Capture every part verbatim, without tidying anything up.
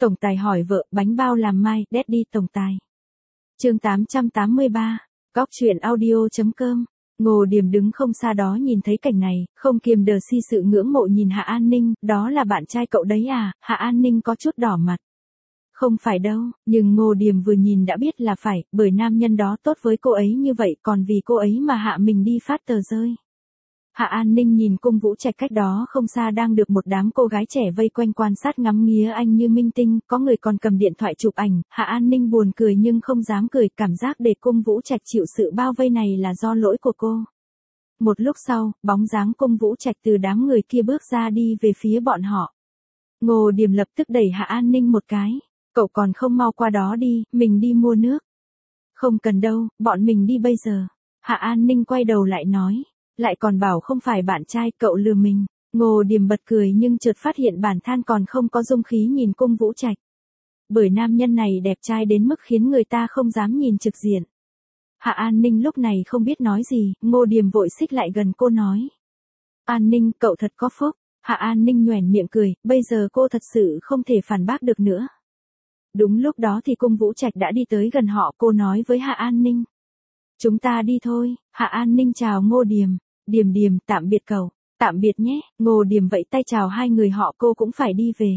Tổng tài hỏi vợ, bánh bao làm mai, Daddy tổng tài. Chương tám trăm tám mươi ba, Góc truyện audio.com. Ngô Điềm đứng không xa đó nhìn thấy cảnh này, không kiềm đờ si sự ngưỡng mộ nhìn Hạ An Ninh, đó là bạn trai cậu đấy à? Hạ An Ninh có chút đỏ mặt. Không phải đâu, nhưng Ngô Điềm vừa nhìn đã biết là phải, bởi nam nhân đó tốt với cô ấy như vậy, còn vì cô ấy mà hạ mình đi phát tờ rơi. Hạ An Ninh nhìn Cung Vũ Trạch cách đó không xa đang được một đám cô gái trẻ vây quanh quan sát ngắm nghía anh như minh tinh, có người còn cầm điện thoại chụp ảnh, Hạ An Ninh buồn cười nhưng không dám cười, cảm giác để Cung Vũ Trạch chịu sự bao vây này là do lỗi của cô. Một lúc sau, bóng dáng Cung Vũ Trạch từ đám người kia bước ra đi về phía bọn họ. Ngô Điềm lập tức đẩy Hạ An Ninh một cái, cậu còn không mau qua đó đi, mình đi mua nước. Không cần đâu, bọn mình đi bây giờ. Hạ An Ninh quay đầu lại nói. Lại còn bảo không phải bạn trai, cậu lừa mình. Ngô Điềm bật cười nhưng chợt phát hiện bản thân còn không có dung khí nhìn Cung Vũ Trạch. Bởi nam nhân này đẹp trai đến mức khiến người ta không dám nhìn trực diện. Hạ An Ninh lúc này không biết nói gì, Ngô Điềm vội xích lại gần cô nói. An Ninh, cậu thật có phúc. Hạ An Ninh nhoẻn miệng cười, bây giờ cô thật sự không thể phản bác được nữa. Đúng lúc đó thì Cung Vũ Trạch đã đi tới gần họ, cô nói với Hạ An Ninh. Chúng ta đi thôi. Hạ An Ninh chào Ngô Điềm. Điềm Điềm, tạm biệt cậu. Tạm biệt nhé. Ngô Điềm vẫy tay chào hai người họ, cô cũng phải đi về.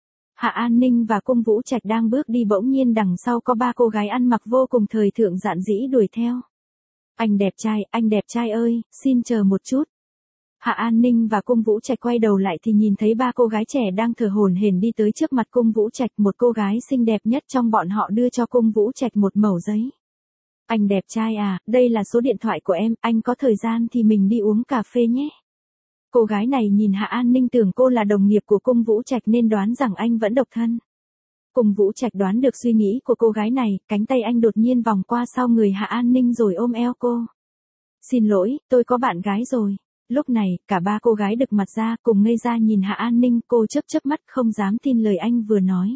Hạ An Ninh và Cung Vũ Trạch đang bước đi, bỗng nhiên đằng sau có ba cô gái ăn mặc vô cùng thời thượng dạn dĩ đuổi theo. Anh đẹp trai, anh đẹp trai ơi, xin chờ một chút. Hạ An Ninh và Cung Vũ Trạch quay đầu lại thì nhìn thấy ba cô gái trẻ đang thở hổn hển đi tới trước mặt Cung Vũ Trạch, một cô gái xinh đẹp nhất trong bọn họ đưa cho Cung Vũ Trạch một mẩu giấy. Anh đẹp trai à, đây là số điện thoại của em, anh có thời gian thì mình đi uống cà phê nhé. Cô gái này nhìn Hạ An Ninh tưởng cô là đồng nghiệp của Cung Vũ Trạch nên đoán rằng anh vẫn độc thân. Cung Vũ Trạch đoán được suy nghĩ của cô gái này, cánh tay anh đột nhiên vòng qua sau người Hạ An Ninh rồi ôm eo cô. Xin lỗi, tôi có bạn gái rồi. Lúc này, cả ba cô gái đực mặt ra cùng ngây ra nhìn Hạ An Ninh, cô chớp chớp mắt không dám tin lời anh vừa nói.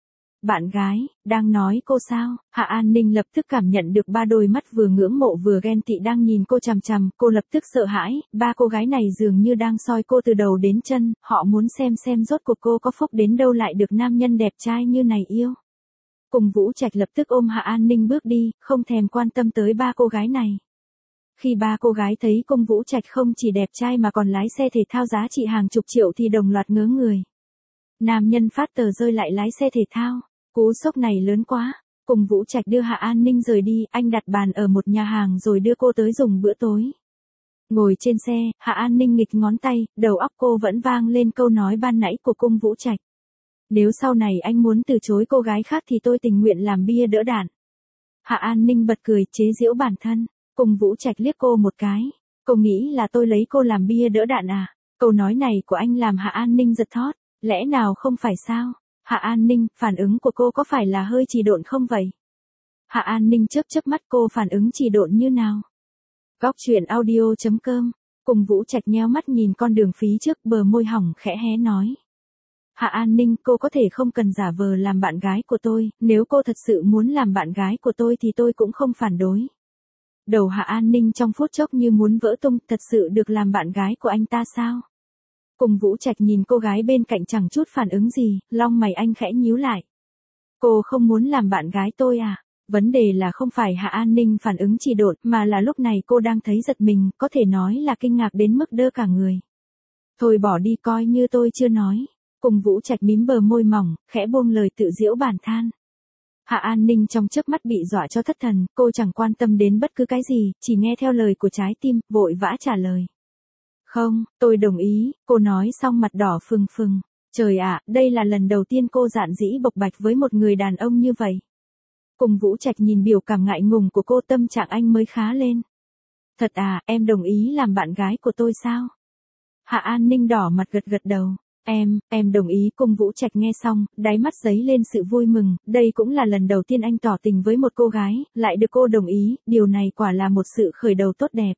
Bạn gái, đang nói cô sao? Hạ An Ninh lập tức cảm nhận được ba đôi mắt vừa ngưỡng mộ vừa ghen tị đang nhìn cô chằm chằm, cô lập tức sợ hãi, ba cô gái này dường như đang soi cô từ đầu đến chân, họ muốn xem xem rốt cuộc cô có phúc đến đâu lại được nam nhân đẹp trai như này yêu. Cung Vũ Trạch lập tức ôm Hạ An Ninh bước đi, không thèm quan tâm tới ba cô gái này. Khi ba cô gái thấy Cung Vũ Trạch không chỉ đẹp trai mà còn lái xe thể thao giá trị hàng chục triệu thì đồng loạt ngớ người. Nam nhân phát tờ rơi lại lái xe thể thao. Cú sốc này lớn quá. Cung Vũ Trạch đưa Hạ An Ninh rời đi, anh đặt bàn ở một nhà hàng rồi đưa cô tới dùng bữa tối. Ngồi trên xe, Hạ An Ninh nghịch ngón tay, đầu óc cô vẫn vang lên câu nói ban nãy của Cung Vũ Trạch. Nếu sau này anh muốn từ chối cô gái khác thì tôi tình nguyện làm bia đỡ đạn. Hạ An Ninh bật cười chế giễu bản thân. Cung Vũ Trạch liếc cô một cái. Cô nghĩ là tôi lấy cô làm bia đỡ đạn à? Câu nói này của anh làm Hạ An Ninh giật thót. Lẽ nào không phải sao? Hạ An Ninh, phản ứng của cô có phải là hơi trì độn không vậy? Hạ An Ninh chớp chớp mắt, cô phản ứng trì độn như nào? Góc truyện audio.com. Cung Vũ Trạch nheo mắt nhìn con đường phía trước, bờ môi hỏng khẽ hé nói. Hạ An Ninh, cô có thể không cần giả vờ làm bạn gái của tôi, nếu cô thật sự muốn làm bạn gái của tôi thì tôi cũng không phản đối. Đầu Hạ An Ninh trong phút chốc như muốn vỡ tung, thật sự được làm bạn gái của anh ta sao? Cung Vũ Trạch nhìn cô gái bên cạnh chẳng chút phản ứng gì, lông mày anh khẽ nhíu lại. Cô không muốn làm bạn gái tôi à? Vấn đề là không phải Hạ An Ninh phản ứng trì độn, mà là lúc này cô đang thấy giật mình, có thể nói là kinh ngạc đến mức đơ cả người. Thôi bỏ đi, coi như tôi chưa nói. Cung Vũ Trạch mím bờ môi mỏng, khẽ buông lời tự giễu bản than. Hạ An Ninh trong chớp mắt bị dọa cho thất thần, cô chẳng quan tâm đến bất cứ cái gì, chỉ nghe theo lời của trái tim, vội vã trả lời. Không, tôi đồng ý, cô nói xong mặt đỏ phừng phừng. Trời ạ, đây là lần đầu tiên cô dạn dĩ bộc bạch với một người đàn ông như vậy. Cung Vũ Trạch nhìn biểu cảm ngại ngùng của cô, tâm trạng anh mới khá lên. Thật à, em đồng ý làm bạn gái của tôi sao? Hạ An Ninh đỏ mặt gật gật đầu. Em, em đồng ý. Cung Vũ Trạch nghe xong, đáy mắt giấy lên sự vui mừng, đây cũng là lần đầu tiên anh tỏ tình với một cô gái, lại được cô đồng ý, điều này quả là một sự khởi đầu tốt đẹp.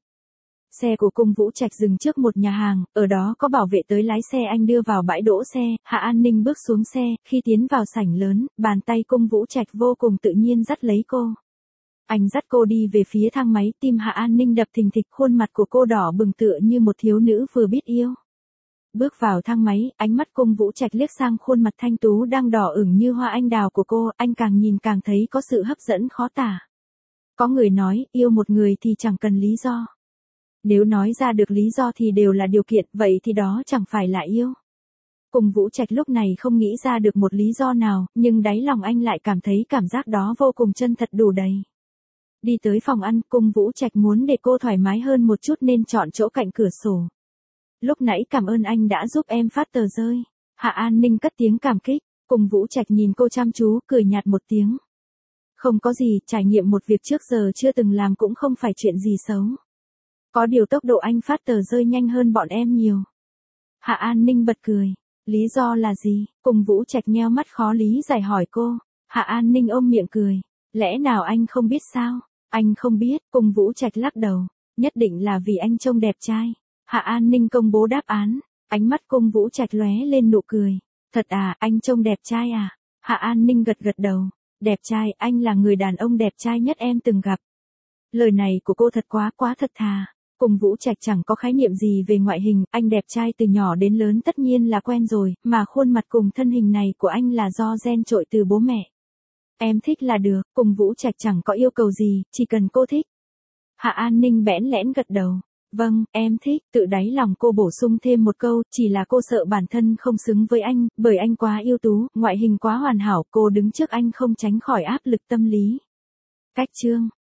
Xe của Cung Vũ Trạch dừng trước một nhà hàng, ở đó có bảo vệ tới lái xe anh đưa vào bãi đỗ xe, Hạ An Ninh bước xuống xe, khi tiến vào sảnh lớn, bàn tay Cung Vũ Trạch vô cùng tự nhiên dắt lấy cô. Anh dắt cô đi về phía thang máy, tim Hạ An Ninh đập thình thịch, khuôn mặt của cô đỏ bừng tựa như một thiếu nữ vừa biết yêu. Bước vào thang máy, ánh mắt Cung Vũ Trạch liếc sang khuôn mặt thanh tú đang đỏ ửng như hoa anh đào của cô, anh càng nhìn càng thấy có sự hấp dẫn khó tả. Có người nói, yêu một người thì chẳng cần lý do. Nếu nói ra được lý do thì đều là điều kiện, vậy thì đó chẳng phải là yêu. Cung Vũ Trạch lúc này không nghĩ ra được một lý do nào, nhưng đáy lòng anh lại cảm thấy cảm giác đó vô cùng chân thật đủ đầy. Đi tới phòng ăn, Cung Vũ Trạch muốn để cô thoải mái hơn một chút nên chọn chỗ cạnh cửa sổ. Lúc nãy cảm ơn anh đã giúp em phát tờ rơi. Hạ An Ninh cất tiếng cảm kích, Cung Vũ Trạch nhìn cô chăm chú, cười nhạt một tiếng. Không có gì, trải nghiệm một việc trước giờ chưa từng làm cũng không phải chuyện gì xấu. Có điều tốc độ anh phát tờ rơi nhanh hơn bọn em nhiều. Hạ An Ninh bật cười. Lý do là gì? Cung Vũ Trạch nheo mắt khó lý giải hỏi cô. Hạ An Ninh ôm miệng cười. Lẽ nào anh không biết sao? Anh không biết, Cung Vũ Trạch lắc đầu. Nhất định là vì anh trông đẹp trai. Hạ An Ninh công bố đáp án. Ánh mắt Cung Vũ Trạch lóe lên nụ cười. Thật à, anh trông đẹp trai à? Hạ An Ninh gật gật đầu. Đẹp trai, anh là người đàn ông đẹp trai nhất em từng gặp. Lời này của cô thật quá quá thật thà. Cung Vũ Trạch chẳng có khái niệm gì về ngoại hình, anh đẹp trai từ nhỏ đến lớn tất nhiên là quen rồi, mà khuôn mặt cùng thân hình này của anh là do gen trội từ bố mẹ. Em thích là được, Cung Vũ Trạch chẳng có yêu cầu gì, chỉ cần cô thích. Hạ An Ninh bẽn lẽn gật đầu. Vâng, em thích, tự đáy lòng cô bổ sung thêm một câu, chỉ là cô sợ bản thân không xứng với anh, bởi anh quá ưu tú, ngoại hình quá hoàn hảo, cô đứng trước anh không tránh khỏi áp lực tâm lý. Cách chương